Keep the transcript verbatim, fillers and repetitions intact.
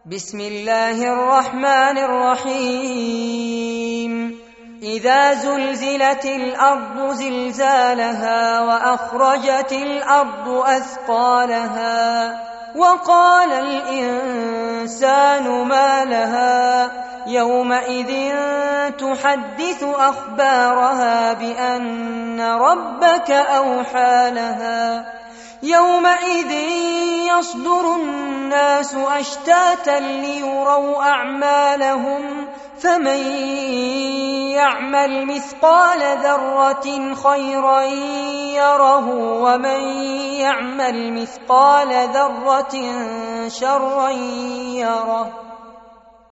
بسم الله الرحمن الرحيم إذا زلزلت الأرض زلزالها وأخرجت الأرض أثقالها وقال الإنسان ما لها يومئذ تحدث أخبارها بأن ربك أوحى لها يومئذ يصدر الناس أشتاتا ليروا أعمالهم فمن يعمل مثقال ذرة خيرا يره ومن يعمل مثقال ذرة شرا يره